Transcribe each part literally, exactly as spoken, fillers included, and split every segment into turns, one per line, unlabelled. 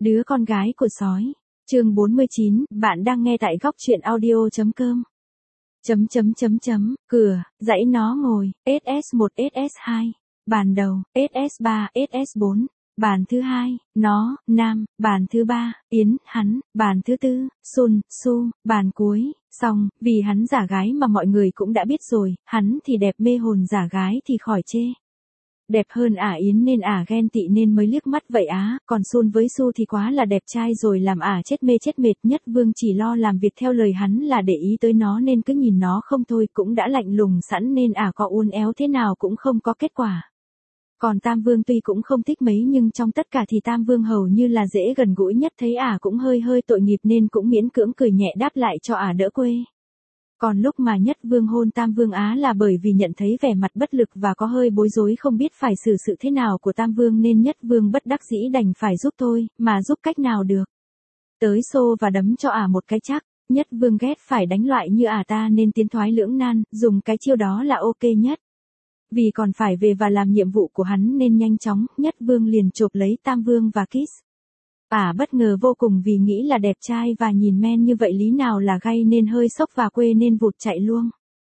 Đứa con gái của sói. Chương bốn mươi chín, bạn đang nghe tại góc truyện audio.com. Chấm chấm chấm chấm, cửa, dãy nó ngồi, ét ét một ét ét hai, bàn đầu, ét ét ba ét ét bốn, bàn thứ hai, nó, nam, bàn thứ ba, Yến, hắn, bàn thứ tư, Sun, Su, bàn cuối, xong, vì hắn giả gái mà mọi người cũng đã biết rồi, hắn thì đẹp mê hồn giả gái thì khỏi chê. Đẹp hơn ả Yến nên ả ghen tị nên mới liếc mắt vậy á, còn Sun với Su thì quá là đẹp trai rồi làm ả chết mê chết mệt. Nhất Vương chỉ lo làm việc theo lời hắn là để ý tới nó nên cứ nhìn nó không thôi, cũng đã lạnh lùng sẵn nên ả có uốn éo thế nào cũng không có kết quả. Còn Tam Vương tuy cũng không thích mấy nhưng trong tất cả thì Tam Vương hầu như là dễ gần gũi nhất, thấy ả cũng hơi hơi tội nghiệp nên cũng miễn cưỡng cười nhẹ đáp lại cho ả đỡ quê. Còn lúc mà Nhất Vương hôn Tam Vương Á là bởi vì nhận thấy vẻ mặt bất lực và có hơi bối rối không biết phải xử sự thế nào của Tam Vương nên Nhất Vương bất đắc dĩ đành phải giúp thôi, mà giúp cách nào được. Tới xô và đấm cho ả một cái chắc, Nhất Vương ghét phải đánh loại như ả ta nên tiến thoái lưỡng nan, dùng cái chiêu đó là ok nhất. Vì còn phải về và làm nhiệm vụ của hắn nên nhanh chóng, Nhất Vương liền chộp lấy Tam Vương và kiss. Ả bất ngờ vô cùng vì nghĩ là đẹp trai và nhìn men như vậy lý nào là gay nên hơi sốc và quê nên vụt chạy luôn.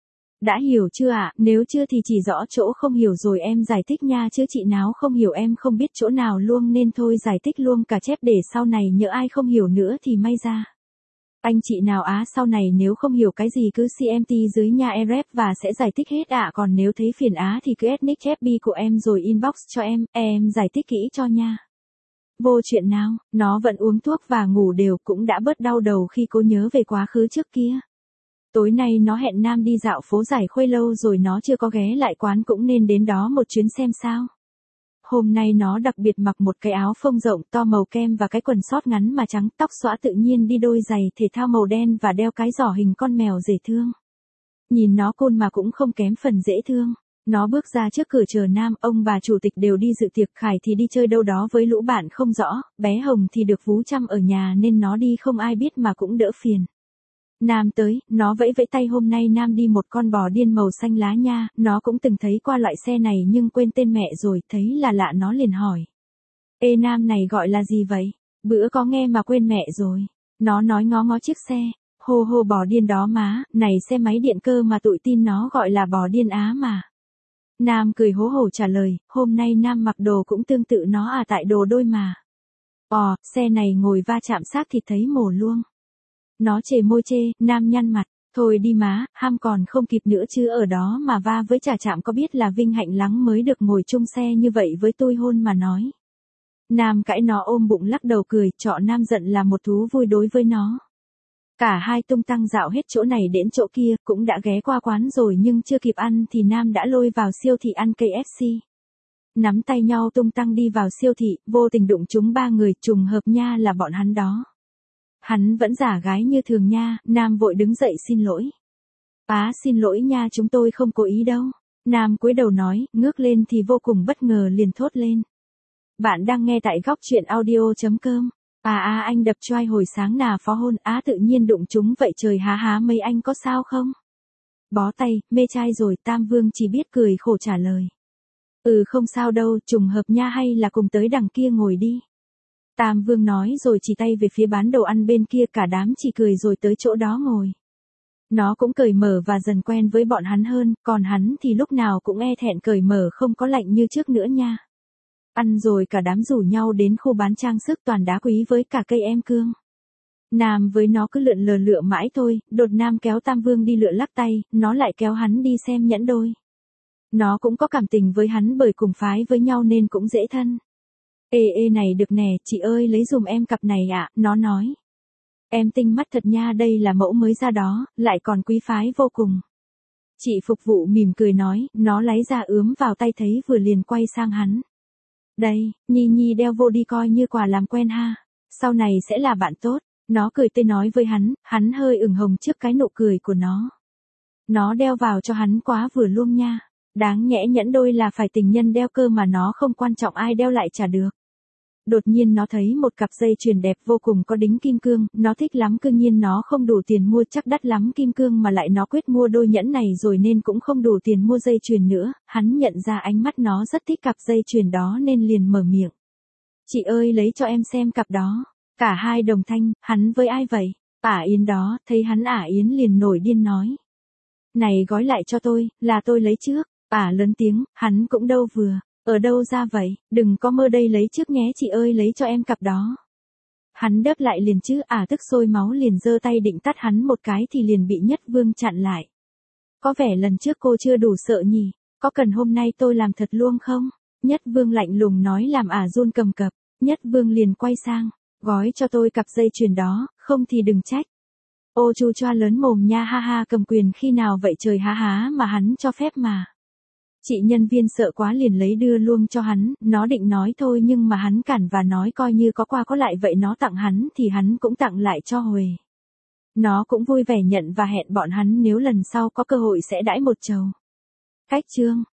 Đã hiểu chưa ạ? À? Nếu chưa thì chỉ rõ chỗ không hiểu rồi em giải thích nha, chứ chị nào không hiểu em không biết chỗ nào luôn nên thôi giải thích luôn cả chép để sau này nhỡ ai không hiểu nữa thì may ra. Anh chị nào á sau này nếu không hiểu cái gì cứ xê em tê dưới nha e rep và sẽ giải thích hết ạ, à. Còn nếu thấy phiền á thì cứ add nick ép bê của em rồi inbox cho em, em giải thích kỹ cho nha. Vô chuyện nào, nó vẫn uống thuốc và ngủ đều, cũng đã bớt đau đầu khi cố nhớ về quá khứ trước kia. Tối nay nó hẹn Nam đi dạo phố Giải Khuây lâu rồi nó chưa có ghé lại quán, cũng nên đến đó một chuyến xem sao. Hôm nay nó đặc biệt mặc một cái áo phông rộng to màu kem và cái quần sót ngắn mà trắng, tóc xõa tự nhiên, đi đôi giày thể thao màu đen và đeo cái giỏ hình con mèo dễ thương. Nhìn nó côn mà cũng không kém phần dễ thương. Nó bước ra trước cửa chờ Nam, ông bà chủ tịch đều đi dự tiệc, Khải thì đi chơi đâu đó với lũ bạn không rõ, bé Hồng thì được vú chăm ở nhà nên nó đi không ai biết mà cũng đỡ phiền. Nam tới, nó vẫy vẫy tay. Hôm nay Nam đi một con bò điên màu xanh lá nha, nó cũng từng thấy qua loại xe này nhưng quên tên mẹ rồi, thấy là lạ nó liền hỏi. Ê Nam, này gọi là gì vậy? Bữa có nghe mà quên mẹ rồi. Nó nói ngó ngó chiếc xe. Hô hô, bò điên đó má, này xe máy điện cơ mà tụi tin nó gọi là bò điên Á mà. Nam cười hố hổ trả lời, hôm nay Nam mặc đồ cũng tương tự nó à, tại đồ đôi mà. Ồ, xe này ngồi va chạm xác thịt thấy mồ luôn. Nó chề môi chê, Nam nhăn mặt, thôi đi má, ham còn không kịp nữa chứ ở đó mà va với chả chạm có biết là vinh hạnh lắm mới được ngồi chung xe như vậy với tôi hôn mà nói. Nam cãi nó ôm bụng lắc đầu cười, trọ Nam giận là một thú vui đối với nó. Cả hai tung tăng dạo hết chỗ này đến chỗ kia, cũng đã ghé qua quán rồi nhưng chưa kịp ăn thì Nam đã lôi vào siêu thị ăn cây ép xê. Nắm tay nhau tung tăng đi vào siêu thị, vô tình đụng chúng ba người, trùng hợp nha là bọn hắn đó. Hắn vẫn giả gái như thường nha, Nam vội đứng dậy xin lỗi. Á xin lỗi nha, chúng tôi không cố ý đâu. Nam cúi đầu nói, ngước lên thì vô cùng bất ngờ liền thốt lên. Bạn đang nghe tại góc truyện audio.com. À à anh đập choai hồi sáng nà phó hôn á tự nhiên đụng chúng vậy trời há há mấy anh có sao không? Bó tay, mê trai rồi. Tam Vương chỉ biết cười khổ trả lời. Ừ không sao đâu, trùng hợp nha, hay là cùng tới đằng kia ngồi đi. Tam Vương nói rồi chỉ tay về phía bán đồ ăn bên kia, cả đám chỉ cười rồi tới chỗ đó ngồi. Nó cũng cởi mở và dần quen với bọn hắn hơn, còn hắn thì lúc nào cũng e thẹn cởi mở không có lạnh như trước nữa nha. Ăn rồi cả đám rủ nhau đến khu bán trang sức toàn đá quý với cả cây em cương. Nam với nó cứ lượn lờ lựa mãi thôi, đột Nam kéo Tam Vương đi lựa lắc tay, nó lại kéo hắn đi xem nhẫn đôi. Nó cũng có cảm tình với hắn bởi cùng phái với nhau nên cũng dễ thân. Ê ê này được nè, chị ơi lấy dùm em cặp này ạ, à, nó nói. Em tinh mắt thật nha, đây là mẫu mới ra đó, lại còn quý phái vô cùng. Chị phục vụ mỉm cười nói, nó lấy ra ướm vào tay thấy vừa liền quay sang hắn. Đây, Nhi Nhi đeo vô đi coi như quà làm quen ha, sau này sẽ là bạn tốt. Nó cười tươi nói với hắn, hắn hơi ửng hồng trước cái nụ cười của nó. Nó đeo vào cho hắn quá vừa luôn nha. Đáng nhẽ nhẫn đôi là phải tình nhân đeo cơ mà nó không quan trọng ai đeo lại chả được. Đột nhiên nó thấy một cặp dây chuyền đẹp vô cùng có đính kim cương, nó thích lắm, cương nhiên nó không đủ tiền mua, chắc đắt lắm kim cương mà lại nó quyết mua đôi nhẫn này rồi nên cũng không đủ tiền mua dây chuyền nữa. Hắn nhận ra ánh mắt nó rất thích cặp dây chuyền đó nên liền mở miệng. Chị ơi lấy cho em xem cặp đó. Cả hai đồng thanh, hắn với ai vậy? Ả Yến đó, thấy hắn Ả Yến liền nổi điên nói. Này gói lại cho tôi, là tôi lấy trước. Ả lớn tiếng, hắn cũng đâu vừa. Ở đâu ra vậy, đừng có mơ đây lấy trước nhé chị ơi lấy cho em cặp đó. Hắn đớp lại liền chứ, Ả tức sôi máu liền giơ tay định tát hắn một cái thì liền bị Nhất Vương chặn lại. Có vẻ lần trước cô chưa đủ sợ nhỉ, có cần hôm nay tôi làm thật luôn không? Nhất Vương lạnh lùng nói làm Ả run cầm cập. Nhất Vương liền quay sang, gói cho tôi cặp dây chuyền đó, không thì đừng trách. Ô chu choa lớn mồm nha ha ha cầm quyền khi nào vậy trời há há mà hắn cho phép mà. Chị nhân viên sợ quá liền lấy đưa luôn cho hắn, nó định nói thôi nhưng mà hắn cản và nói coi như có qua có lại vậy nó tặng hắn thì hắn cũng tặng lại cho Huệ. Nó cũng vui vẻ nhận và hẹn bọn hắn nếu lần sau có cơ hội sẽ đãi một chầu. Cách chương